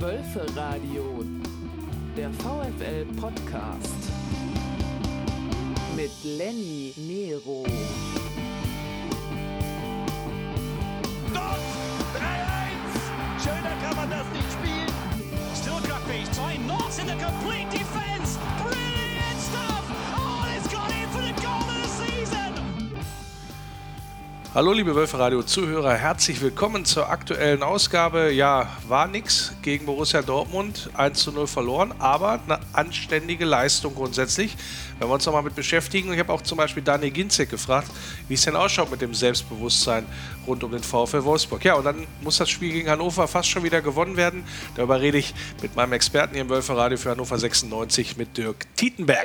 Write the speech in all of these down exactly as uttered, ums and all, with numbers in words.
Wölferadio, der VfL-Podcast mit Lenny Nero. Dort! drei eins! Schöner kann man das nicht spielen. Still got base, zwei Knots in the complete defense. Brilliant stuff! Oh, it's gone in for the goal of the season! Hallo liebe Wölferadio-Zuhörer, herzlich willkommen zur aktuellen Ausgabe. Ja, war nix gegen Borussia Dortmund, eins zu null verloren, aber eine anständige Leistung grundsätzlich, wenn wir uns nochmal mit beschäftigen. Und ich habe auch zum Beispiel Daniel Ginzek gefragt, wie es denn ausschaut mit dem Selbstbewusstsein rund um den VfL Wolfsburg. Ja, und dann muss das Spiel gegen Hannover fast schon wieder gewonnen werden. Darüber rede ich mit meinem Experten hier im Wölferadio für Hannover sechsundneunzig, mit Dirk Tietenberg.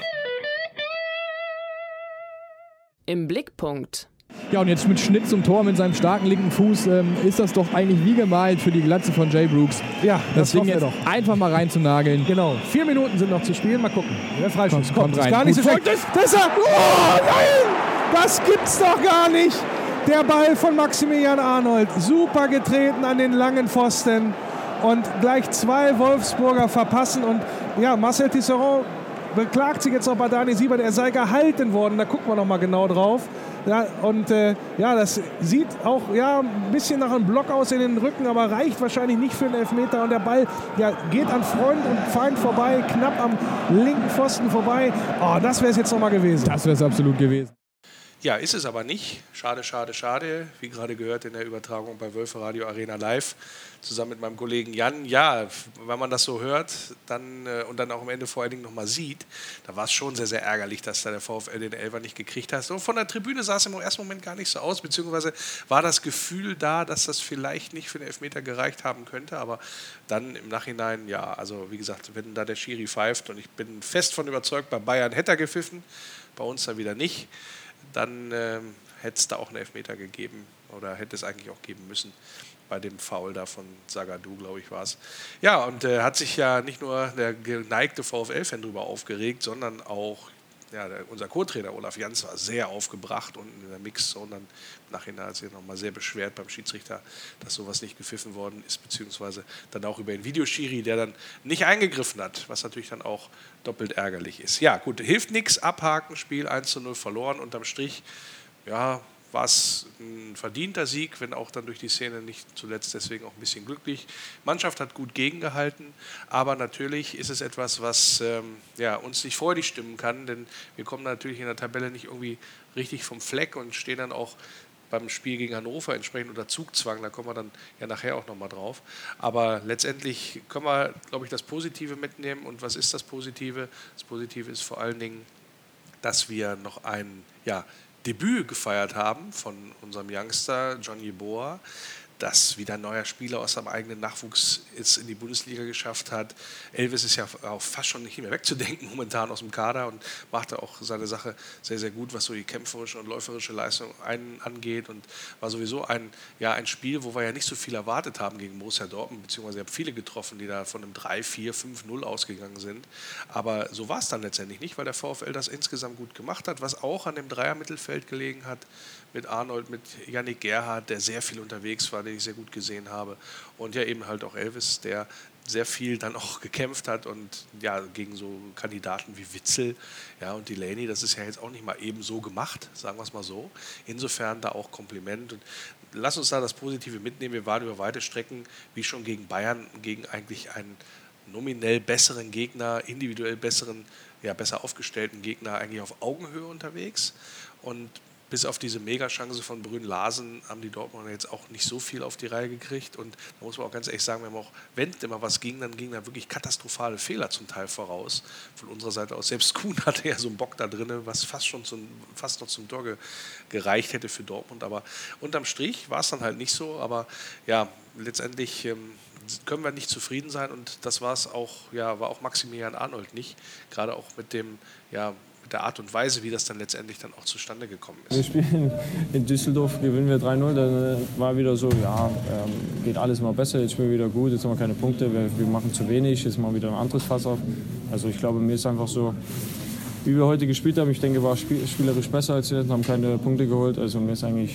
Im Blickpunkt. Ja, und jetzt mit Schnitt zum Tor mit seinem starken linken Fuß ähm, ist das doch eigentlich wie gemalt für die Glatze von Jay Brooks. Ja, das, das Ding jetzt doch. einfach mal reinzunageln. Genau, vier Minuten sind noch zu spielen, mal gucken. Der Freischuss kommt, kommt, kommt rein. Gar nicht Gut, so das, das ist er! Oh nein! Das gibt's doch gar nicht! Der Ball von Maximilian Arnold, super getreten an den langen Pfosten und gleich zwei Wolfsburger verpassen. Und ja, Marcel Tisserand beklagt sich jetzt auch bei Dani Siebert, er sei gehalten worden. Da gucken wir noch mal genau drauf. Ja, und äh, ja, das sieht auch ja, ein bisschen nach einem Block aus in den Rücken, aber reicht wahrscheinlich nicht für einen Elfmeter. Und der Ball ja, geht an Freund und Feind vorbei, knapp am linken Pfosten vorbei. Oh, das wäre es jetzt nochmal gewesen. Das wäre es absolut gewesen. Ja, ist es aber nicht. Schade, schade, schade. Wie gerade gehört in der Übertragung bei Wölferadio Arena Live, zusammen mit meinem Kollegen Jan. Ja, wenn man das so hört dann, äh, und dann auch am Ende vor allen Dingen nochmal sieht, da war es schon sehr, sehr ärgerlich, dass da der VfL den Elfer nicht gekriegt hat. Und von der Tribüne sah es im ersten Moment gar nicht so aus, beziehungsweise war das Gefühl da, dass das vielleicht nicht für den Elfmeter gereicht haben könnte. Aber dann im Nachhinein, ja, also wie gesagt, wenn da der Schiri pfeift, und ich bin fest von überzeugt, bei Bayern hätte er gepfiffen, bei uns dann wieder nicht, dann ähm, hätte es da auch einen Elfmeter gegeben oder hätte es eigentlich auch geben müssen bei dem Foul da von Zagadou, glaube ich, war es. Ja, und äh, hat sich ja nicht nur der geneigte VfL-Fan drüber aufgeregt, sondern auch ja, der, unser Co-Trainer Olaf Jans war sehr aufgebracht unten in der Mixzone. Dann im Nachhinein hat sich nochmal sehr beschwert beim Schiedsrichter, dass sowas nicht gepfiffen worden ist, beziehungsweise dann auch über den Videoschiri, der dann nicht eingegriffen hat, was natürlich dann auch doppelt ärgerlich ist. Ja, gut, hilft nichts, abhaken, Spiel eins zu null verloren, unterm Strich, ja, war es ein verdienter Sieg, wenn auch dann durch die Szene nicht zuletzt deswegen auch ein bisschen glücklich. Die Mannschaft hat gut gegengehalten, aber natürlich ist es etwas, was ähm, ja, uns nicht freudig stimmen kann, denn wir kommen natürlich in der Tabelle nicht irgendwie richtig vom Fleck und stehen dann auch beim Spiel gegen Hannover entsprechend unter Zugzwang, da kommen wir dann ja nachher auch nochmal drauf. Aber letztendlich können wir, glaube ich, das Positive mitnehmen. Und was ist das Positive? Das Positive ist vor allen Dingen, dass wir noch ein ja, Debüt gefeiert haben von unserem Youngster John Yeboah, dass wieder ein neuer Spieler aus seinem eigenen Nachwuchs jetzt in die Bundesliga geschafft hat. Elvis ist ja auch fast schon nicht mehr wegzudenken momentan aus dem Kader und macht auch seine Sache sehr, sehr gut, was so die kämpferische und läuferische Leistung ein, angeht, und war sowieso ein, ja, ein Spiel, wo wir ja nicht so viel erwartet haben gegen Borussia Dortmund, beziehungsweise ich habe viele getroffen, die da von einem drei, vier, fünf null ausgegangen sind. Aber so war es dann letztendlich nicht, weil der VfL das insgesamt gut gemacht hat, was auch an dem Dreier-Mittelfeld gelegen hat, mit Arnold, mit Yannick Gerhardt, der sehr viel unterwegs war, den ich sehr gut gesehen habe. Und ja eben halt auch Elvis, der sehr viel dann auch gekämpft hat und ja gegen so Kandidaten wie Witzel, ja, und Delaney, das ist ja jetzt auch nicht mal eben so gemacht, sagen wir es mal so. Insofern da auch Kompliment. Und lass uns da das Positive mitnehmen. Wir waren über weite Strecken, wie schon gegen Bayern, gegen eigentlich einen nominell besseren Gegner, individuell besseren, ja, besser aufgestellten Gegner eigentlich auf Augenhöhe unterwegs. Und bis auf diese Mega-Chance von Brünn Larsen haben die Dortmunder jetzt auch nicht so viel auf die Reihe gekriegt. Und da muss man auch ganz ehrlich sagen, wenn, auch, wenn immer was ging, dann gingen da wirklich katastrophale Fehler zum Teil voraus. Von unserer Seite aus. Selbst Kuhn hatte ja so einen Bock da drin, was fast schon zum, fast noch zum Tor ge, gereicht hätte für Dortmund. Aber unterm Strich war es dann halt nicht so. Aber ja, letztendlich ähm, können wir nicht zufrieden sein. Und das war es auch, ja, war auch Maximilian Arnold nicht. Gerade auch mit dem, ja, der Art und Weise, wie das dann letztendlich dann auch zustande gekommen ist. Wir spielen in Düsseldorf, gewinnen wir drei null, dann war wieder so, ja, ähm, geht alles mal besser, jetzt spielen wir wieder gut, jetzt haben wir keine Punkte, wir, wir machen zu wenig, jetzt machen wir wieder ein anderes Fass auf. Also ich glaube, mir ist einfach so, wie wir heute gespielt haben, ich denke, war spiel, spielerisch besser als wir, haben keine Punkte geholt, also mir ist eigentlich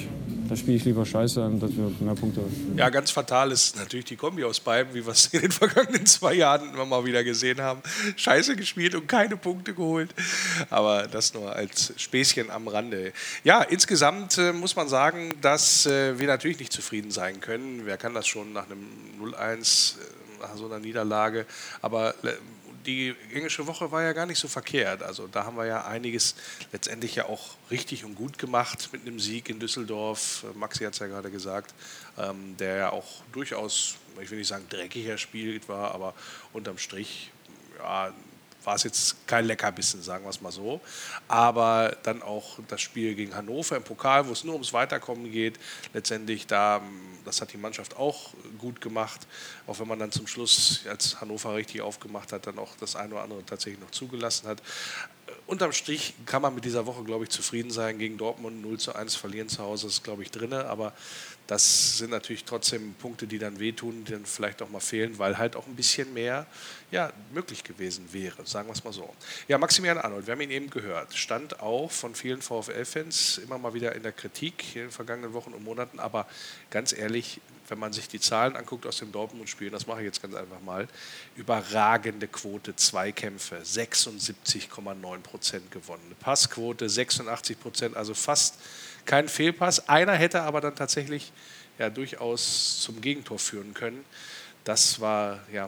da spiele ich lieber scheiße, dass wir mehr Punkte holen. Ja, ganz fatal ist natürlich die Kombi aus beiden, wie wir es in den vergangenen zwei Jahren immer mal wieder gesehen haben. Scheiße gespielt und keine Punkte geholt. Aber das nur als Späßchen am Rande. Ja, insgesamt äh, muss man sagen, dass äh, wir natürlich nicht zufrieden sein können. Wer kann das schon nach einem null eins, äh, nach so einer Niederlage? Aber äh, die englische Woche war ja gar nicht so verkehrt. Also da haben wir ja einiges letztendlich ja auch richtig und gut gemacht mit einem Sieg in Düsseldorf. Maxi hat es ja gerade gesagt, ähm, der ja auch durchaus, ich will nicht sagen dreckig gespielt war, aber unterm Strich, ja, war es jetzt kein Leckerbissen, sagen wir es mal so. Aber dann auch das Spiel gegen Hannover im Pokal, wo es nur ums Weiterkommen geht. Letztendlich, da, das hat die Mannschaft auch gut gemacht. Auch wenn man dann zum Schluss, als Hannover richtig aufgemacht hat, dann auch das eine oder andere tatsächlich noch zugelassen hat. Unterm Strich kann man mit dieser Woche, glaube ich, zufrieden sein. Gegen Dortmund null zu eins verlieren zu Hause, ist, glaube ich, drin. Aber das sind natürlich trotzdem Punkte, die dann wehtun, die dann vielleicht auch mal fehlen, weil halt auch ein bisschen mehr ja, möglich gewesen wäre, sagen wir es mal so. Ja, Maximilian Arnold, wir haben ihn eben gehört, stand auch von vielen VfL-Fans immer mal wieder in der Kritik in den vergangenen Wochen und Monaten. Aber ganz ehrlich, wenn man sich die Zahlen anguckt aus dem Dortmund-Spiel, das mache ich jetzt ganz einfach mal, überragende Quote, Zweikämpfe, sechsundsiebzig Komma neun Prozent gewonnen. Passquote sechsundachtzig Prozent, also fast kein Fehlpass. Einer hätte aber dann tatsächlich ja durchaus zum Gegentor führen können. Das war, ja,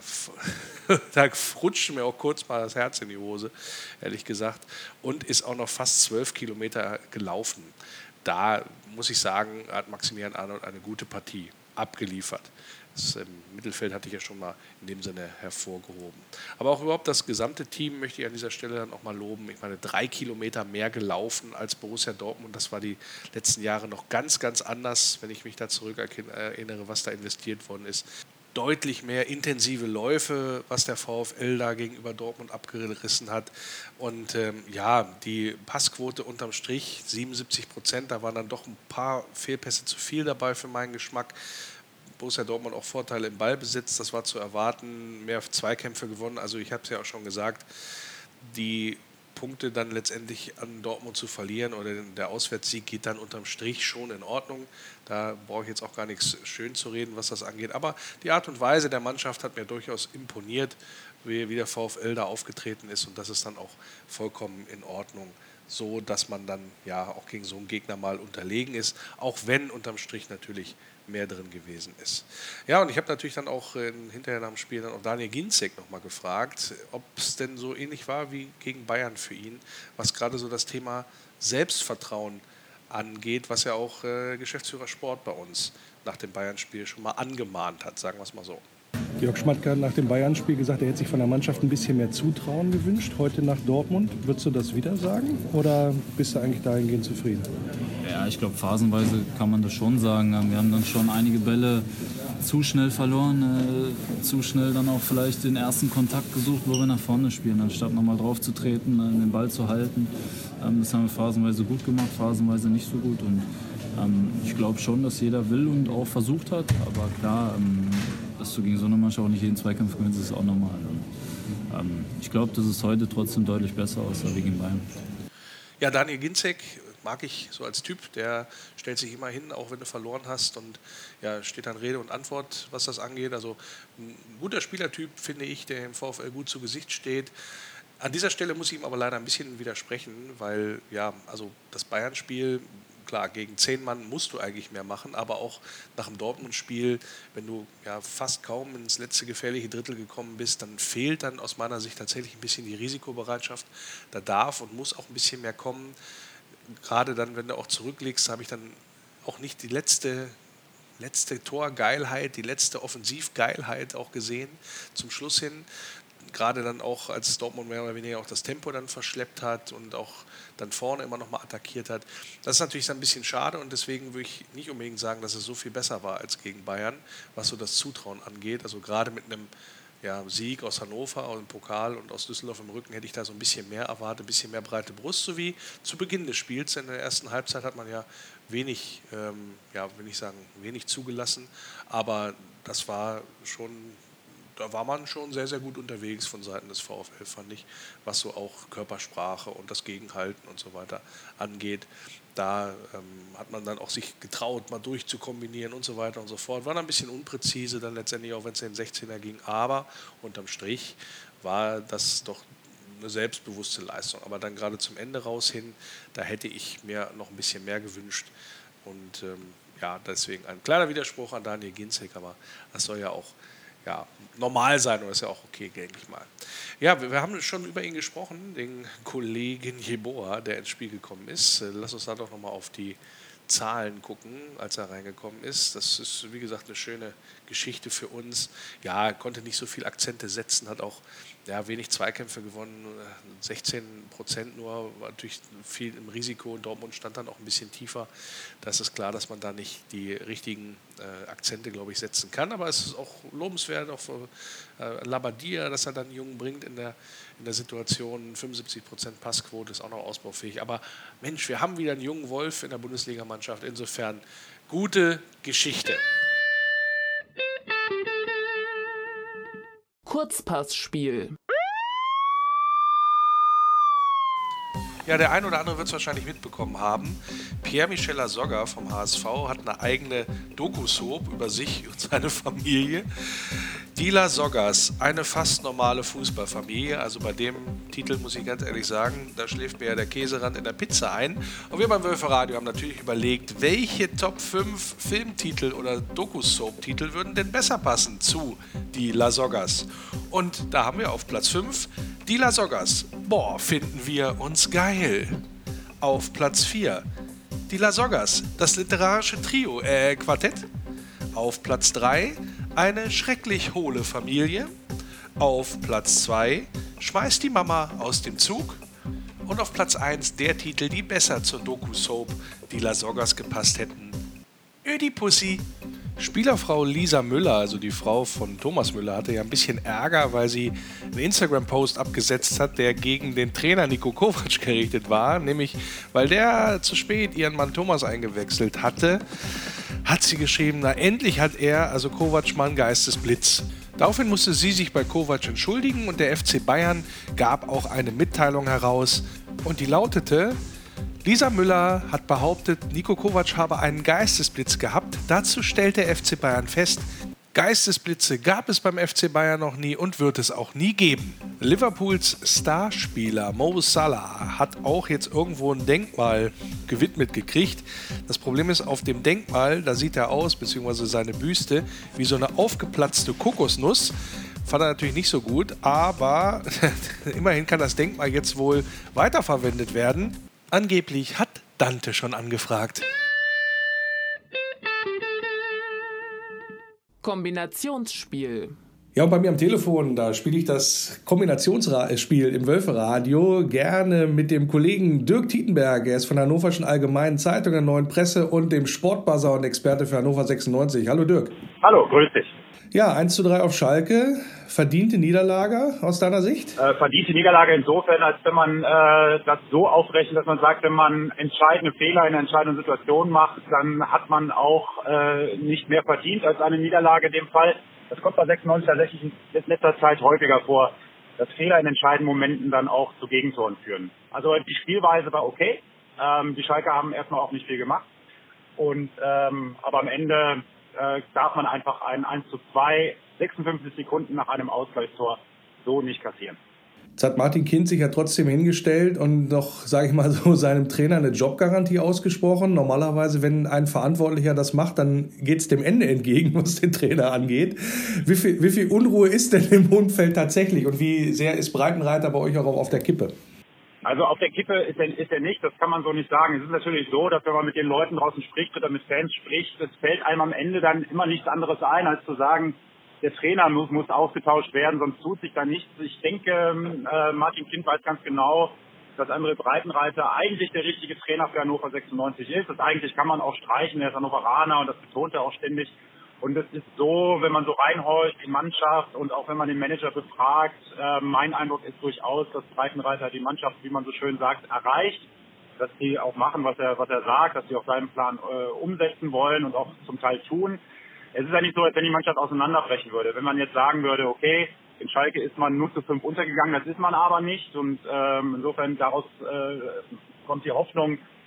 da rutschte mir auch kurz mal das Herz in die Hose, ehrlich gesagt. Und ist auch noch fast zwölf Kilometer gelaufen. Da muss ich sagen, hat Maximilian Arnold eine gute Partie abgeliefert. Das im Mittelfeld hatte ich ja schon mal in dem Sinne hervorgehoben. Aber auch überhaupt das gesamte Team möchte ich an dieser Stelle dann auch mal loben. Ich meine, drei Kilometer mehr gelaufen als Borussia Dortmund. Das war die letzten Jahre noch ganz, ganz anders, wenn ich mich da zurück erinnere, was da investiert worden ist. Deutlich mehr intensive Läufe, was der VfL da gegenüber Dortmund abgerissen hat. Und ähm, ja, die Passquote unterm Strich, siebenundsiebzig Prozent, da waren dann doch ein paar Fehlpässe zu viel dabei für meinen Geschmack. Borussia Dortmund auch Vorteile im Ballbesitz, das war zu erwarten, mehr Zweikämpfe gewonnen. Also ich habe es ja auch schon gesagt, die Punkte dann letztendlich an Dortmund zu verlieren oder der Auswärtssieg geht dann unterm Strich schon in Ordnung. Da brauche ich jetzt auch gar nichts schön zu reden, was das angeht. Aber die Art und Weise der Mannschaft hat mir durchaus imponiert, wie, wie der VfL da aufgetreten ist. Und das ist dann auch vollkommen in Ordnung, so dass man dann ja auch gegen so einen Gegner mal unterlegen ist, auch wenn unterm Strich natürlich mehr drin gewesen ist. Ja, und ich habe natürlich dann auch äh, hinterher nach dem Spiel dann auch Daniel Ginczek nochmal gefragt, ob es denn so ähnlich war wie gegen Bayern für ihn, was gerade so das Thema Selbstvertrauen angeht, was ja auch äh, Geschäftsführer Sport bei uns nach dem Bayern-Spiel schon mal angemahnt hat, sagen wir es mal so. Georg Schmadtke hat nach dem Bayern-Spiel gesagt, er hätte sich von der Mannschaft ein bisschen mehr Zutrauen gewünscht, heute nach Dortmund. Würdest du das wieder sagen oder bist du eigentlich dahingehend zufrieden? Ja, ich glaube, phasenweise kann man das schon sagen. Wir haben dann schon einige Bälle zu schnell verloren, äh, zu schnell dann auch vielleicht den ersten Kontakt gesucht, wo wir nach vorne spielen, anstatt nochmal drauf zu treten, äh, den Ball zu halten. Ähm, das haben wir phasenweise gut gemacht, phasenweise nicht so gut. Und ähm, ich glaube schon, dass jeder will und auch versucht hat. Aber klar, ähm, dass du gegen so eine Mannschaft auch nicht jeden Zweikampf gewinnst, ist auch normal. Und, ähm, ich glaube, dass es heute trotzdem deutlich besser aussah wie gegen Bayern. Ja, Daniel Ginczek mag ich so als Typ, der stellt sich immer hin, auch wenn du verloren hast und ja, steht dann Rede und Antwort, was das angeht. Also ein guter Spielertyp, finde ich, der im VfL gut zu Gesicht steht. An dieser Stelle muss ich ihm aber leider ein bisschen widersprechen, weil ja, also das Bayern-Spiel, klar, gegen zehn Mann musst du eigentlich mehr machen, aber auch nach dem Dortmund-Spiel, wenn du ja fast kaum ins letzte gefährliche Drittel gekommen bist, dann fehlt dann aus meiner Sicht tatsächlich ein bisschen die Risikobereitschaft. Da darf und muss auch ein bisschen mehr kommen. Gerade dann, wenn du auch zurücklegst, habe ich dann auch nicht die letzte, letzte Torgeilheit, die letzte Offensivgeilheit auch gesehen zum Schluss hin. Gerade dann auch, als Dortmund mehr oder weniger auch das Tempo dann verschleppt hat und auch dann vorne immer noch mal attackiert hat. Das ist natürlich dann ein bisschen schade und deswegen würde ich nicht unbedingt sagen, dass es so viel besser war als gegen Bayern, was so das Zutrauen angeht. Also gerade mit einem ja, Sieg aus Hannover, aus dem Pokal und aus Düsseldorf im Rücken hätte ich da so ein bisschen mehr erwartet, ein bisschen mehr breite Brust, so wie zu Beginn des Spiels. In der ersten Halbzeit hat man ja wenig, ähm, ja, will ich sagen, wenig zugelassen, aber das war schon, da war man schon sehr, sehr gut unterwegs von Seiten des VfL, fand ich, was so auch Körpersprache und das Gegenhalten und so weiter angeht. da ähm, hat man dann auch sich getraut, mal durchzukombinieren und so weiter und so fort. War dann ein bisschen unpräzise dann letztendlich, auch wenn es in den sechzehner ging, aber unterm Strich war das doch eine selbstbewusste Leistung. Aber dann gerade zum Ende raus hin, da hätte ich mir noch ein bisschen mehr gewünscht. Und ähm, ja, deswegen ein kleiner Widerspruch an Daniel Ginzek, aber das soll ja auch ja, normal sein oder ist ja auch okay, denke ich mal. Ja, wir, wir haben schon über ihn gesprochen, den Kollegen Jeboa, der ins Spiel gekommen ist. Lass uns da doch nochmal auf die Zahlen gucken, als er reingekommen ist. Das ist, wie gesagt, eine schöne Geschichte für uns. Ja, er konnte nicht so viel Akzente setzen, hat auch ja, wenig Zweikämpfe gewonnen, sechzehn Prozent nur, war natürlich viel im Risiko. Dortmund stand dann auch ein bisschen tiefer. Da ist es klar, dass man da nicht die richtigen äh, Akzente, glaube ich, setzen kann. Aber es ist auch lobenswert, auch für äh, Labbadia, dass er dann Jungen bringt in der, in der Situation. fünfundsiebzig Prozent Passquote ist auch noch ausbaufähig. Aber Mensch, wir haben wieder einen jungen Wolf in der Bundesligamannschaft. Insofern gute Geschichte. Kurzpassspiel. Ja, der ein oder andere wird es wahrscheinlich mitbekommen haben. Pierre-Michel Lasogga vom H S V hat eine eigene Doku-Soap über sich und seine Familie. Die Lasoggas, eine fast normale Fußballfamilie. Also bei dem Titel muss ich ganz ehrlich sagen, da schläft mir ja der Käserand in der Pizza ein. Und wir beim Wölferadio haben natürlich überlegt, welche Top fünf Filmtitel oder Doku-Soap-Titel würden denn besser passen zu Die Lasoggas. Und da haben wir auf Platz fünf Die Lasoggas. Boah, finden wir uns geil. Auf Platz vier Die Lasoggas, das literarische Trio, äh, Quartett. Auf Platz drei Eine schrecklich hohle Familie. Auf Platz zwei Schmeißt die Mama aus dem Zug. Und auf Platz eins der Titel, die besser zur Doku-Soap Die Lasoggas gepasst hätten. Ödipussy. Spielerfrau Lisa Müller, also die Frau von Thomas Müller, hatte ja ein bisschen Ärger, weil sie einen Instagram-Post abgesetzt hat, der gegen den Trainer Niko Kovac gerichtet war. Nämlich, weil der zu spät ihren Mann Thomas eingewechselt hatte, hat sie geschrieben, na endlich hat er, also Kovac, Mann Geistesblitz. Daraufhin musste sie sich bei Kovac entschuldigen und der F C Bayern gab auch eine Mitteilung heraus und die lautete: Lisa Müller hat behauptet, Niko Kovac habe einen Geistesblitz gehabt. Dazu stellt der F C Bayern fest, Geistesblitze gab es beim F C Bayern noch nie und wird es auch nie geben. Liverpools Starspieler Mo Salah hat auch jetzt irgendwo ein Denkmal gewidmet gekriegt. Das Problem ist, auf dem Denkmal, da sieht er aus, beziehungsweise seine Büste, wie so eine aufgeplatzte Kokosnuss. Fand er natürlich nicht so gut, aber immerhin kann das Denkmal jetzt wohl weiterverwendet werden. Angeblich hat Dante schon angefragt. Kombinationsspiel. Ja, und bei mir am Telefon, da spiele ich das Kombinationsspiel im Wölferadio gerne mit dem Kollegen Dirk Tietenberg. Er ist von der Hannoverschen Allgemeinen Zeitung, der Neuen Presse und dem Sportbuzzer und Experte für Hannover sechsundneunzig. Hallo Dirk. Hallo, grüß dich. Ja, eins zu drei auf Schalke. Verdiente Niederlage aus deiner Sicht? Äh, verdiente Niederlage insofern, als wenn man äh, das so aufrechnet, dass man sagt, wenn man entscheidende Fehler in einer entscheidenden Situation macht, dann hat man auch äh, nicht mehr verdient als eine Niederlage in dem Fall. Das kommt bei sechsundneunzig tatsächlich in letzter Zeit häufiger vor, dass Fehler in entscheidenden Momenten dann auch zu Gegentoren führen. Also die Spielweise war okay. Ähm, die Schalker haben erstmal auch nicht viel gemacht. Und ähm, aber am Ende äh, darf man einfach ein eins zu zwei sechsundfünfzig Sekunden nach einem Ausgleichstor so nicht kassieren. Jetzt hat Martin Kind sich ja trotzdem hingestellt und noch, sage ich mal so, seinem Trainer eine Jobgarantie ausgesprochen. Normalerweise, wenn ein Verantwortlicher das macht, dann geht es dem Ende entgegen, was den Trainer angeht. Wie viel, wie viel Unruhe ist denn im Umfeld tatsächlich und wie sehr ist Breitenreiter bei euch auch auf der Kippe? Also auf der Kippe ist er, ist er nicht, das kann man so nicht sagen. Es ist natürlich so, dass wenn man mit den Leuten draußen spricht oder mit Fans spricht, es fällt einem am Ende dann immer nichts anderes ein, als zu sagen, der Trainer muss, muss ausgetauscht werden, sonst tut sich da nichts. Ich denke, äh, Martin Kind weiß ganz genau, dass André Breitenreiter eigentlich der richtige Trainer für Hannover sechsundneunzig ist. Das eigentlich kann man auch streichen, er ist Hannoveraner und das betont er auch ständig. Und es ist so, wenn man so reinhorcht in Mannschaft und auch wenn man den Manager befragt, äh, mein Eindruck ist durchaus, dass Breitenreiter die Mannschaft, wie man so schön sagt, erreicht, dass die auch machen, was er, was er sagt, dass sie auch seinen Plan äh, umsetzen wollen und auch zum Teil tun. Es ist ja nicht so, als wenn die Mannschaft auseinanderbrechen würde. Wenn man jetzt sagen würde, okay, in Schalke ist man null zu fünf untergegangen, das ist man aber nicht. Und ähm, insofern daraus äh, kommt die Hoffnung,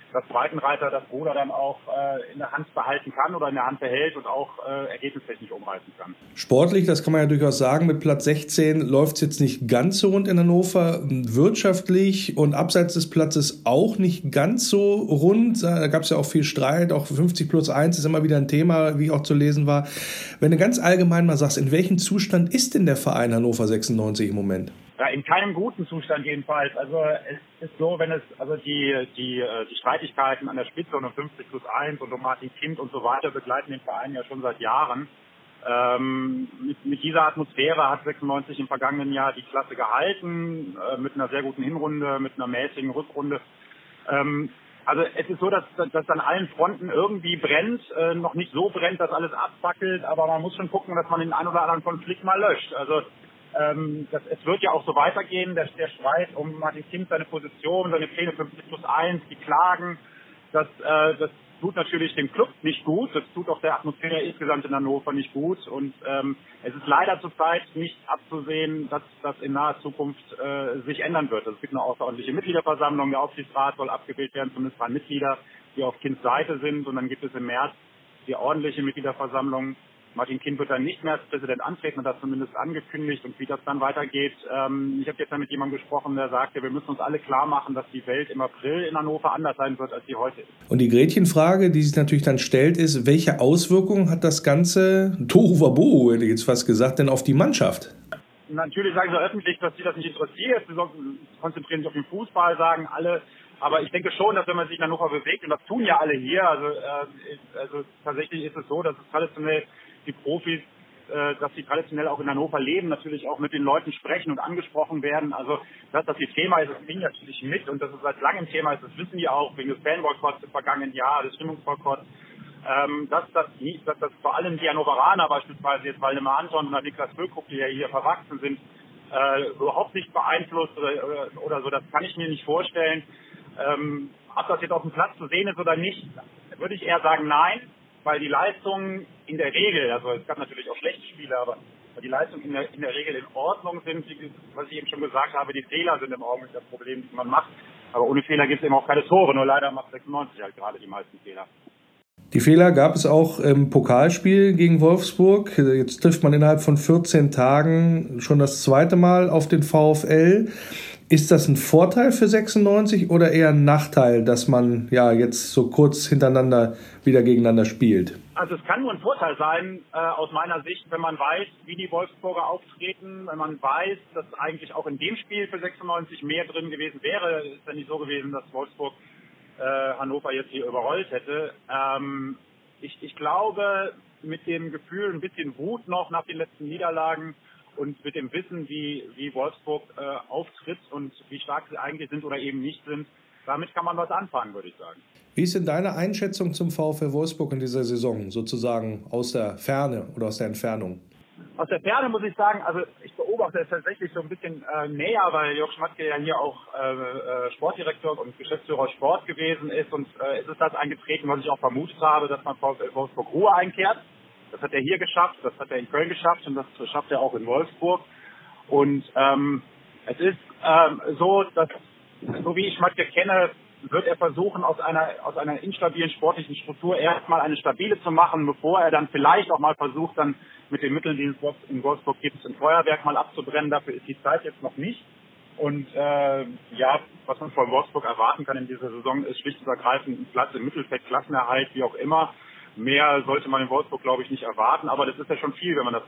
dass Breitenreiter das Ruder dann auch äh, in der Hand behalten kann oder in der Hand behält und auch äh, ergebnistechnisch umreißen kann. Sportlich, das kann man ja durchaus sagen, mit Platz sechzehn läuft es jetzt nicht ganz so rund in Hannover. Wirtschaftlich und abseits des Platzes auch nicht ganz so rund. Da gab es ja auch viel Streit, auch fünfzig plus eins ist immer wieder ein Thema, wie auch zu lesen war. Wenn du ganz allgemein mal sagst, in welchem Zustand ist denn der Verein Hannover sechsundneunzig im Moment? Ja, in keinem guten Zustand jedenfalls. Also es ist so, wenn es also die die die Streitigkeiten an der Spitze und um fünfzig plus eins und um Martin Kind und so weiter begleiten den Verein ja schon seit Jahren. Ähm, mit, mit dieser Atmosphäre hat sechsundneunzig im vergangenen Jahr die Klasse gehalten, äh, mit einer sehr guten Hinrunde, mit einer mäßigen Rückrunde. Ähm, also es ist so, dass dass an allen Fronten irgendwie brennt, äh, noch nicht so brennt, dass alles abfackelt, aber man muss schon gucken, dass man den einen oder anderen Konflikt mal löscht. Also Ähm, das, es wird ja auch so weitergehen, der, der Streit um Martin Kind, seine Position, seine Pläne fünfzig plus eins, die Klagen, das, äh, das tut natürlich dem Club nicht gut, das tut auch der Atmosphäre insgesamt in Hannover nicht gut und ähm, es ist leider zurzeit nicht abzusehen, dass das in naher Zukunft äh, sich ändern wird. Es gibt eine außerordentliche Mitgliederversammlung, der Aufsichtsrat soll abgewählt werden, zumindest drei Mitglieder, die auf Kinds Seite sind und dann gibt es im März die ordentliche Mitgliederversammlung. Martin Kind wird dann nicht mehr als Präsident antreten, hat das zumindest angekündigt und wie das dann weitergeht. Ähm, ich habe jetzt mit jemandem gesprochen, der sagte, wir müssen uns alle klar machen, dass die Welt im April in Hannover anders sein wird, als sie heute ist. Und die Gretchenfrage, die sich natürlich dann stellt, ist, welche Auswirkungen hat das ganze Tohuwabohu, hätte ich jetzt fast gesagt, denn auf die Mannschaft? Natürlich sagen sie öffentlich, dass sie das nicht interessiert. Sie konzentrieren sich auf den Fußball, sagen alle. Aber ich denke schon, dass wenn man sich in Hannover bewegt, und das tun ja alle hier, also, äh, also tatsächlich ist es so, dass es traditionell die Profis, äh, dass sie traditionell auch in Hannover leben, natürlich auch mit den Leuten sprechen und angesprochen werden. Also dass das ihr Thema ist, das kriegen natürlich mit und dass es seit langem Thema ist, das wissen die auch, wegen des Fanboykotts im vergangenen Jahr, des Stimmungsboykotts. Ähm, dass, das, dass das vor allem die Hannoveraner beispielsweise, jetzt Waldemar Anton und Niklas Füllkrug, die ja hier verwachsen sind, äh, überhaupt nicht beeinflusst oder, oder, oder so, das kann ich mir nicht vorstellen. Ähm, ob das jetzt auf dem Platz zu sehen ist oder nicht, würde ich eher sagen nein, weil die Leistungen in der Regel, also es gab natürlich auch schlechte Spiele, aber die Leistungen in der, in der Regel in Ordnung sind, was ich eben schon gesagt habe, die Fehler sind im Augenblick das Problem, die man macht. Aber ohne Fehler gibt es eben auch keine Tore, nur leider macht sechsundneunzig halt gerade die meisten Fehler. Die Fehler gab es auch im Pokalspiel gegen Wolfsburg. Jetzt trifft man innerhalb von vierzehn Tagen schon das zweite Mal auf den VfL. Ist das ein Vorteil für sechsundneunzig oder eher ein Nachteil, dass man ja jetzt so kurz hintereinander wieder gegeneinander spielt? Also es kann nur ein Vorteil sein, äh, aus meiner Sicht, wenn man weiß, wie die Wolfsburger auftreten, wenn man weiß, dass eigentlich auch in dem Spiel für sechsundneunzig mehr drin gewesen wäre. Ist ja nicht so gewesen, dass Wolfsburg äh, Hannover jetzt hier überrollt hätte. Ähm, ich, ich glaube, mit dem Gefühl, ein bisschen Wut noch nach den letzten Niederlagen, und mit dem Wissen, wie, wie Wolfsburg äh, auftritt und wie stark sie eigentlich sind oder eben nicht sind, damit kann man was anfangen, würde ich sagen. Wie ist denn deine Einschätzung zum VfL Wolfsburg in dieser Saison, sozusagen aus der Ferne oder aus der Entfernung? Aus der Ferne muss ich sagen, also ich beobachte es tatsächlich so ein bisschen äh, näher, weil Jörg Schmatke ja hier auch äh, Sportdirektor und Geschäftsführer Sport gewesen ist und äh, es ist das eingetreten, was ich auch vermutet habe, dass man VfL Wolfsburg Ruhe einkehrt. Das hat er hier geschafft, das hat er in Köln geschafft und das schafft er auch in Wolfsburg. Und ähm, es ist ähm, so, dass, so wie ich Schmatke kenne, wird er versuchen, aus einer aus einer instabilen sportlichen Struktur erstmal eine stabile zu machen, bevor er dann vielleicht auch mal versucht, dann mit den Mitteln, die es in Wolfsburg gibt, ein Feuerwerk mal abzubrennen. Dafür ist die Zeit jetzt noch nicht. Und äh, ja, was man von Wolfsburg erwarten kann in dieser Saison, ist schlicht und ergreifend ein Platz im Mittelfeld, Klassenerhalt, wie auch immer. Mehr sollte man in Wolfsburg, glaube ich, nicht erwarten, aber das ist ja schon viel, wenn man das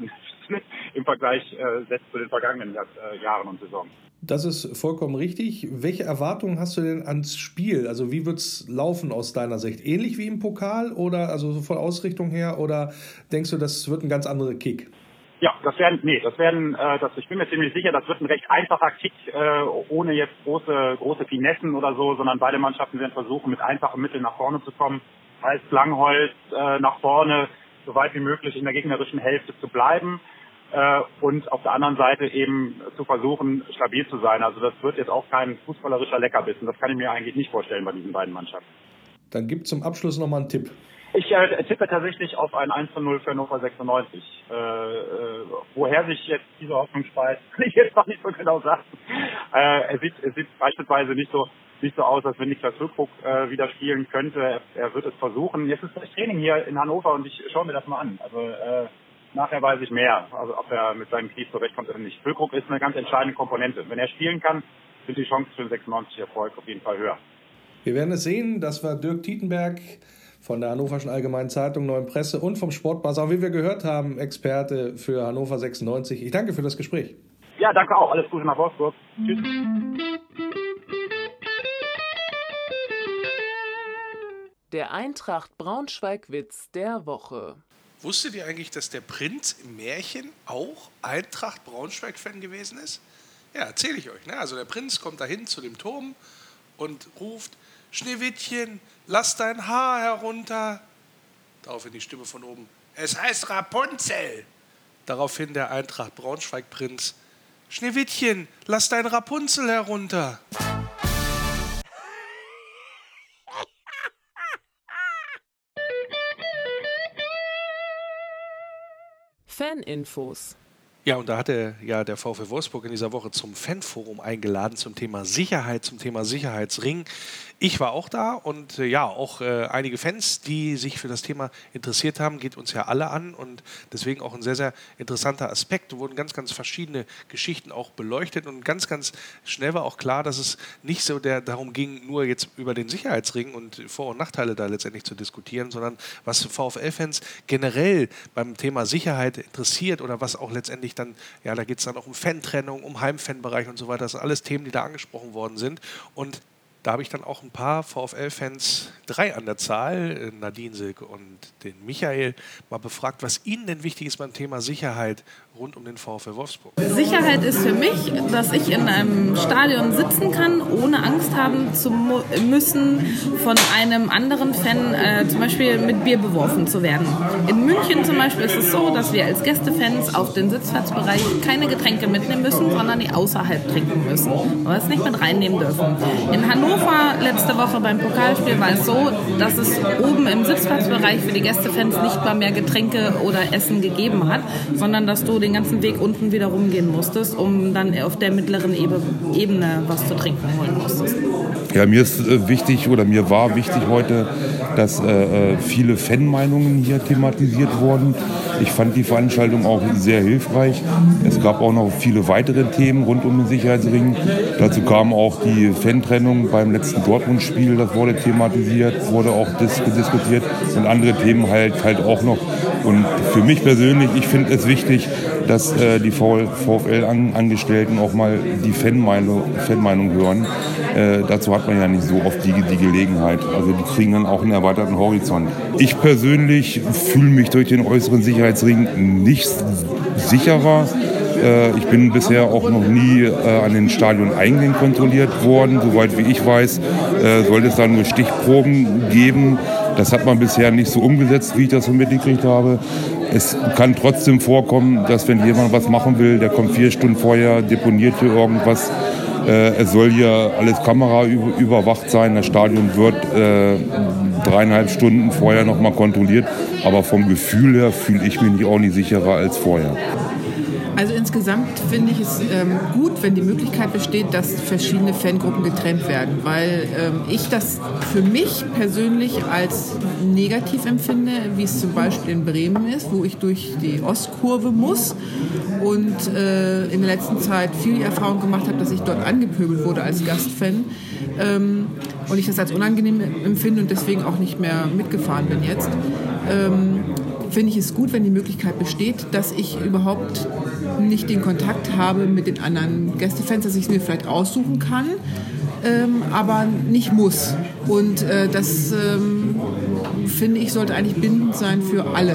im Vergleich äh, setzt zu den vergangenen Jahr, äh, Jahren und Saison. Das ist vollkommen richtig. Welche Erwartungen hast du denn ans Spiel? Also wie wird es laufen aus deiner Sicht? Ähnlich wie im Pokal oder also so von Ausrichtung her oder denkst du, das wird ein ganz anderer Kick? Ja, das werden, nee, das werden, äh, das, ich bin mir ziemlich sicher, das wird ein recht einfacher Kick, äh, ohne jetzt große, große Finessen oder so, sondern beide Mannschaften werden versuchen, mit einfachen Mitteln nach vorne zu kommen. Heißt Langholz äh, nach vorne, so weit wie möglich in der gegnerischen Hälfte zu bleiben äh, und auf der anderen Seite eben zu versuchen, stabil zu sein. Also das wird jetzt auch kein fußballerischer Leckerbissen. Das kann ich mir eigentlich nicht vorstellen bei diesen beiden Mannschaften. Dann gibt zum Abschluss nochmal einen Tipp. Ich äh, tippe tatsächlich auf ein eins zu null für Hannover sechsundneunzig. Äh, äh, woher sich jetzt diese Hoffnung speist, kann ich jetzt noch nicht so genau sagen. Äh, es sieht, es sieht beispielsweise nicht so Sieht so aus, als wenn Niklas Füllkrug äh, wieder spielen könnte. Er, er wird es versuchen. Jetzt ist das Training hier in Hannover und ich schaue mir das mal an. Also äh, nachher weiß ich mehr, also ob er mit seinem Knie zurechtkommt oder nicht. Füllkrug ist eine ganz entscheidende Komponente. Wenn er spielen kann, sind die Chancen für den sechsundneunzig Erfolg auf jeden Fall höher. Wir werden es sehen. Das war Dirk Tietenberg von der Hannoverschen Allgemeinen Zeitung, Neuen Presse und vom Sportbuzzer. Wie wir gehört haben, Experte für Hannover sechsundneunzig. Ich danke für das Gespräch. Ja, danke auch. Alles Gute nach Wolfsburg. Tschüss. Der Eintracht Braunschweig-Witz der Woche. Wusstet ihr eigentlich, dass der Prinz im Märchen auch Eintracht Braunschweig-Fan gewesen ist? Ja, erzähle ich euch. Ne? Also der Prinz kommt dahin zu dem Turm und ruft: Schneewittchen, lass dein Haar herunter. Daraufhin die Stimme von oben: Es heißt Rapunzel. Daraufhin der Eintracht Braunschweig-Prinz: Schneewittchen, lass dein Rapunzel herunter. Faninfos. Ja, und da hatte ja der VfL Wolfsburg in dieser Woche zum Fanforum eingeladen zum Thema Sicherheit, zum Thema Sicherheitsring. Ich war auch da und äh, ja, auch äh, einige Fans, die sich für das Thema interessiert haben, geht uns ja alle an und deswegen auch ein sehr, sehr interessanter Aspekt. Da wurden ganz, ganz verschiedene Geschichten auch beleuchtet und ganz, ganz schnell war auch klar, dass es nicht so der, darum ging, nur jetzt über den Sicherheitsring und Vor- und Nachteile da letztendlich zu diskutieren, sondern was VfL-Fans generell beim Thema Sicherheit interessiert oder was auch letztendlich dann, ja, da geht es dann auch um Fantrennung, um Heimfanbereich und so weiter. Das sind alles Themen, die da angesprochen worden sind. Und da habe ich dann auch ein paar VfL-Fans, drei an der Zahl, Nadine, Silke und den Michael, mal befragt, was ihnen denn wichtig ist beim Thema Sicherheit rund um den VfL Wolfsburg. Sicherheit ist für mich, dass ich in einem Stadion sitzen kann, ohne Angst haben zu mu- müssen, von einem anderen Fan äh, zum Beispiel mit Bier beworfen zu werden. In München zum Beispiel ist es so, dass wir als Gästefans auf den Sitzplatzbereich keine Getränke mitnehmen müssen, sondern die außerhalb trinken müssen, weil wir es nicht mit reinnehmen dürfen. In Hannover letzte Woche beim Pokalspiel war es so, dass es oben im Sitzplatzbereich für die Gästefans nicht mal mehr Getränke oder Essen gegeben hat, sondern dass du den ganzen Weg unten wieder rumgehen musstest, um dann auf der mittleren Ebene was zu trinken holen musstest. Ja, mir ist äh, wichtig oder mir war wichtig heute, dass äh, viele Fanmeinungen hier thematisiert wurden. Ich fand die Veranstaltung auch sehr hilfreich. Es gab auch noch viele weitere Themen rund um den Sicherheitsring. Dazu kam auch die Fantrennung beim letzten Dortmund-Spiel, das wurde thematisiert, wurde auch dis- diskutiert und andere Themen halt, halt auch noch. Und für mich persönlich, ich finde es wichtig, dass äh, die VfL-Angestellten auch mal die Fanmeinung, Fanmeinung hören. Äh, dazu hat man ja nicht so oft die, die Gelegenheit. Also die kriegen dann auch einen erweiterten Horizont. Ich persönlich fühle mich durch den äußeren Sicherheitsring nicht sicherer. Äh, ich bin bisher auch noch nie äh, an den Stadioneingängen kontrolliert worden. Soweit wie ich weiß, äh, sollte es dann nur Stichproben geben. Das hat man bisher nicht so umgesetzt, wie ich das so mitgekriegt habe. Es kann trotzdem vorkommen, dass wenn jemand was machen will, der kommt vier Stunden vorher, deponiert hier irgendwas. Äh, es soll hier alles kameraüberwacht sein. Das Stadion wird äh, dreieinhalb Stunden vorher nochmal kontrolliert. Aber vom Gefühl her fühle ich mich nicht auch nicht sicherer als vorher. Also insgesamt finde ich es ähm, gut, wenn die Möglichkeit besteht, dass verschiedene Fangruppen getrennt werden, weil ähm, ich das für mich persönlich als negativ empfinde, wie es zum Beispiel in Bremen ist, wo ich durch die Ostkurve muss und äh, in der letzten Zeit viel Erfahrung gemacht habe, dass ich dort angepöbelt wurde als Gastfan ähm, und ich das als unangenehm empfinde und deswegen auch nicht mehr mitgefahren bin jetzt. Ähm, finde ich es gut, wenn die Möglichkeit besteht, dass ich überhaupt nicht den Kontakt habe mit den anderen Gästefans, dass ich es mir vielleicht aussuchen kann, ähm, aber nicht muss. Und äh, das ähm, finde ich, sollte eigentlich bindend sein für alle,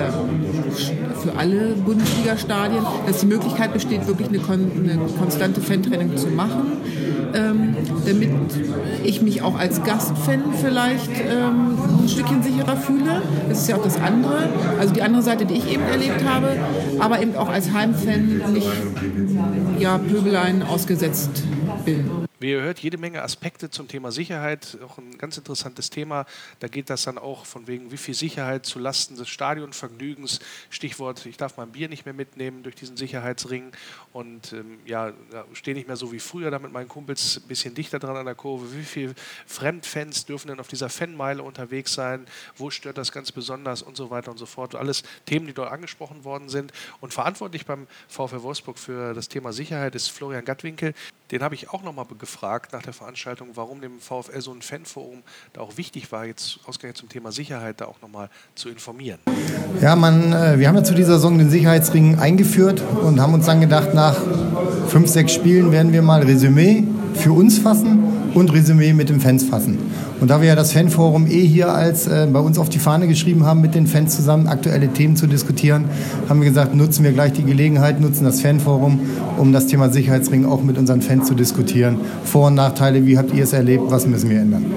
für alle Bundesliga-Stadien, dass die Möglichkeit besteht, wirklich eine, kon- eine konstante Fantrennung zu machen, ähm, damit ich mich auch als Gastfan vielleicht ähm, ein Stückchen sicherer fühle. Das ist ja auch das andere, also die andere Seite, die ich eben erlebt habe, aber eben auch als Heimfan nicht ja, Pöbeleien ausgesetzt bin. Wie ihr hört, jede Menge Aspekte zum Thema Sicherheit, auch ein ganz interessantes Thema. Da geht das dann auch von wegen, wie viel Sicherheit zu Lasten des Stadionvergnügens. Stichwort, ich darf mein Bier nicht mehr mitnehmen durch diesen Sicherheitsring und ähm, ja, stehe nicht mehr so wie früher da mit meinen Kumpels ein bisschen dichter dran an der Kurve. Wie viele Fremdfans dürfen denn auf dieser Fanmeile unterwegs sein? Wo stört das ganz besonders und so weiter und so fort. Alles Themen, die dort angesprochen worden sind. Und verantwortlich beim VfL Wolfsburg für das Thema Sicherheit ist Florian Gattwinkel. Den habe ich auch nochmal gefragt nach der Veranstaltung, warum dem VfL so ein Fanforum da auch wichtig war, jetzt ausgerechnet zum Thema Sicherheit da auch nochmal zu informieren. Ja, man, wir haben ja zu dieser Saison den Sicherheitsring eingeführt und haben uns dann gedacht, nach fünf, sechs Spielen werden wir mal Resümee für uns fassen und Resümee mit den Fans fassen. Und da wir ja das Fanforum eh hier als äh, bei uns auf die Fahne geschrieben haben, mit den Fans zusammen aktuelle Themen zu diskutieren, haben wir gesagt, nutzen wir gleich die Gelegenheit, nutzen das Fanforum, um das Thema Sicherheitsring auch mit unseren Fans zu diskutieren. Vor- und Nachteile, wie habt ihr es erlebt, was müssen wir ändern?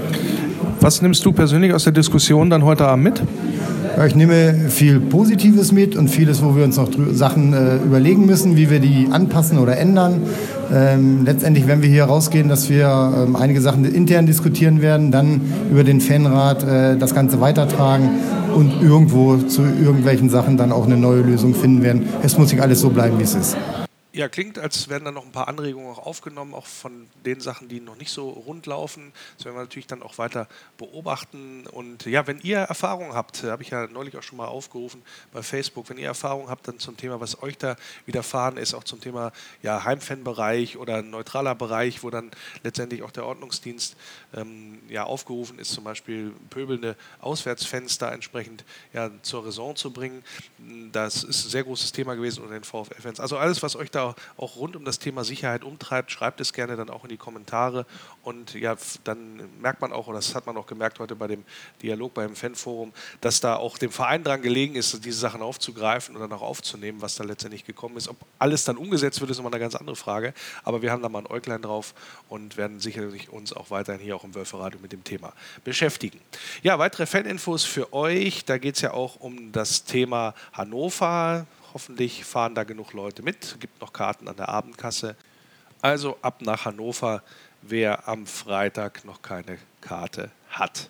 Was nimmst du persönlich aus der Diskussion dann heute Abend mit? Ja, ich nehme viel Positives mit und vieles, wo wir uns noch drü- Sachen äh, überlegen müssen, wie wir die anpassen oder ändern. Ähm, letztendlich, wenn wir hier rausgehen, dass wir ähm, einige Sachen intern diskutieren werden, dann über den Fanrat äh, das Ganze weitertragen und irgendwo zu irgendwelchen Sachen dann auch eine neue Lösung finden werden. Es muss nicht alles so bleiben, wie es ist. Ja, klingt, als werden dann noch ein paar Anregungen auch aufgenommen, auch von den Sachen, die noch nicht so rund laufen. Das werden wir natürlich dann auch weiter beobachten. Und ja, wenn ihr Erfahrungen habt, habe ich ja neulich auch schon mal aufgerufen bei Facebook, wenn ihr Erfahrungen habt dann zum Thema, was euch da widerfahren ist, auch zum Thema ja, Heimfanbereich oder neutraler Bereich, wo dann letztendlich auch der Ordnungsdienst ähm, ja, aufgerufen ist, zum Beispiel pöbelnde Auswärtsfans da entsprechend ja, zur Raison zu bringen. Das ist ein sehr großes Thema gewesen unter den VfL-Fans. Also alles, was euch da auch rund um das Thema Sicherheit umtreibt, schreibt es gerne dann auch in die Kommentare und ja, dann merkt man auch, oder das hat man auch gemerkt heute bei dem Dialog beim Fanforum, dass da auch dem Verein dran gelegen ist, diese Sachen aufzugreifen und dann auch aufzunehmen, was da letztendlich gekommen ist. Ob alles dann umgesetzt wird, ist immer eine ganz andere Frage, aber wir haben da mal ein Äuglein drauf und werden sicherlich uns auch weiterhin hier auch im Wölferadio mit dem Thema beschäftigen. Ja, weitere Faninfos für euch, da geht es ja auch um das Thema Hannover. Hoffentlich fahren da genug Leute mit. Gibt noch Karten an der Abendkasse. Also ab nach Hannover, wer am Freitag noch keine Karte hat.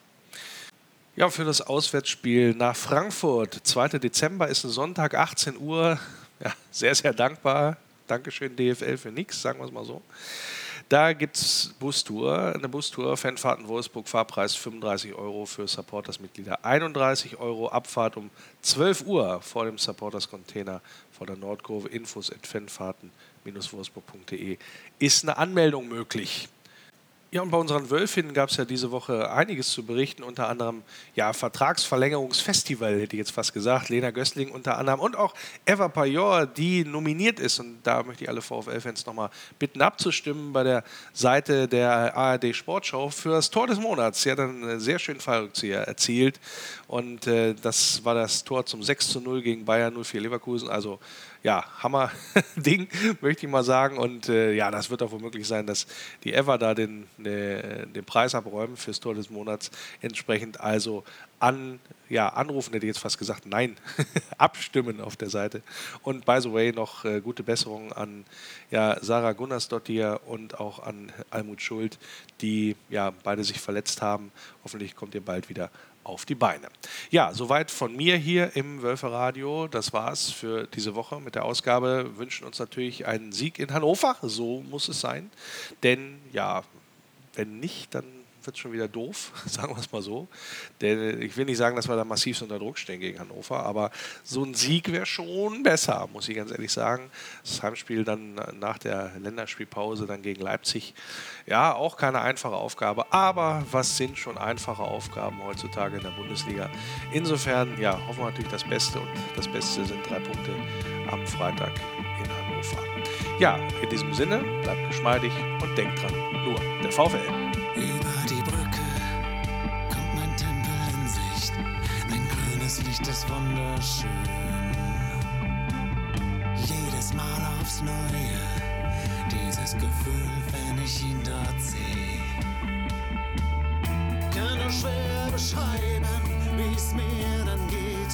Ja, für das Auswärtsspiel nach Frankfurt. zweiter Dezember ist ein Sonntag, achtzehn Uhr. Ja, sehr, sehr dankbar. Dankeschön D F L für nichts, sagen wir es mal so. Da gibt es Bustour, eine Bustour, Fanfahrten Wolfsburg, Fahrpreis fünfunddreißig Euro für Supporters-Mitglieder, einunddreißig Euro, Abfahrt um zwölf Uhr vor dem Supporters-Container vor der Nordkurve, infos at fanfahrten Bindestrich wolfsburg punkt de ist eine Anmeldung möglich. Ja, und bei unseren Wölfinnen gab es ja diese Woche einiges zu berichten, unter anderem ja, Vertragsverlängerungsfestival, hätte ich jetzt fast gesagt, Lena Gößling unter anderem und auch Eva Pajor, die nominiert ist. Und da möchte ich alle VfL-Fans nochmal bitten, abzustimmen bei der Seite der A R D Sportschau für das Tor des Monats. Sie hat einen sehr schönen Fallrückzieher erzielt und äh, das war das Tor zum sechs zu null gegen Bayern null vier Leverkusen, also ja, Hammer-Ding, möchte ich mal sagen. Und äh, ja, das wird auch womöglich sein, dass die Eva da den, ne, den Preis abräumen fürs Tor des Monats. Entsprechend also an, ja, anrufen, hätte ich jetzt fast gesagt, nein, abstimmen auf der Seite. Und by the way, noch äh, gute Besserung an ja, Sarah Gunnarsdottir und auch an Almut Schuld, die ja beide sich verletzt haben. Hoffentlich kommt ihr bald wieder auf die Beine. Ja, soweit von mir hier im Wölferadio. Das war's für diese Woche mit der Ausgabe. Wir wünschen uns natürlich einen Sieg in Hannover. So muss es sein. Denn ja, wenn nicht, dann wird es schon wieder doof, sagen wir es mal so. Denn ich will nicht sagen, dass wir da massiv unter Druck stehen gegen Hannover, aber so ein Sieg wäre schon besser, muss ich ganz ehrlich sagen. Das Heimspiel dann nach der Länderspielpause dann gegen Leipzig, ja, auch keine einfache Aufgabe, aber was sind schon einfache Aufgaben heutzutage in der Bundesliga? Insofern, ja, hoffen wir natürlich das Beste und das Beste sind drei Punkte am Freitag in Hannover. Ja, in diesem Sinne, bleibt geschmeidig und denkt dran, nur der VfL. Über die Brücke kommt mein Tempel in Sicht. Ein grünes Licht ist wunderschön. Jedes Mal aufs Neue, dieses Gefühl, wenn ich ihn dort sehe. Kann nur schwer beschreiben, wie es mir dann geht.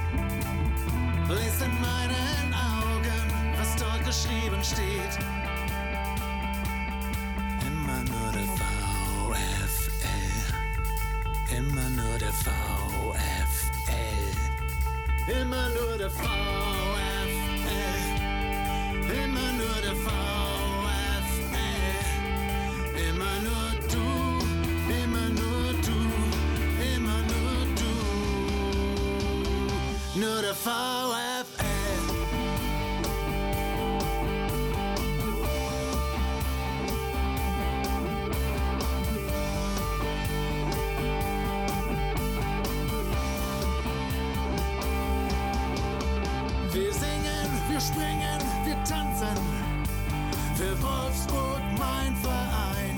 Lest in meinen Augen, was dort geschrieben steht. der VfL. Immer nur der VfL. Immer nur der VfL. Immer nur du, immer nur du, immer nur du. Nur der VfL. Wir singen, wir springen, wir tanzen, für Wolfsburg mein Verein.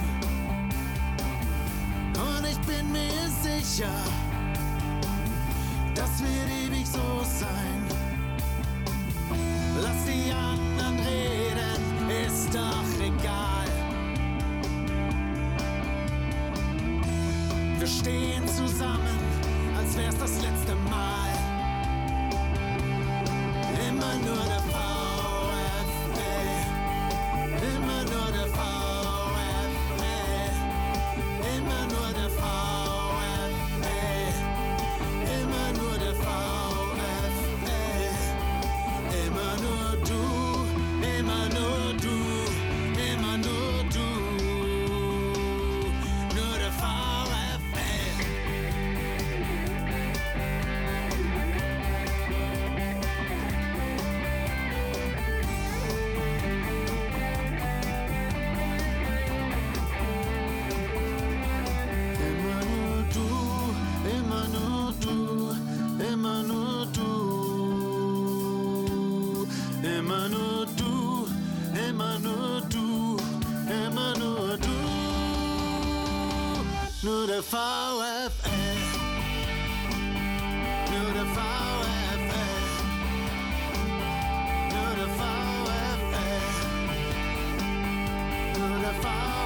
Und ich bin mir sicher, das wird ewig so sein. Lass die anderen reden, ist doch egal. Wir stehen zusammen, als wär's das letzte Mal. Immer nur der VfL, immer nur der VfL, immer nur der VfL, immer nur der VfL, immer nur du, immer nur du, immer nur du, nur der VfL. Immer nur du, immer nur du, immer nur du, immer nur du, nur der VfL, nur der VfL, nur der VfL, nur der VfL.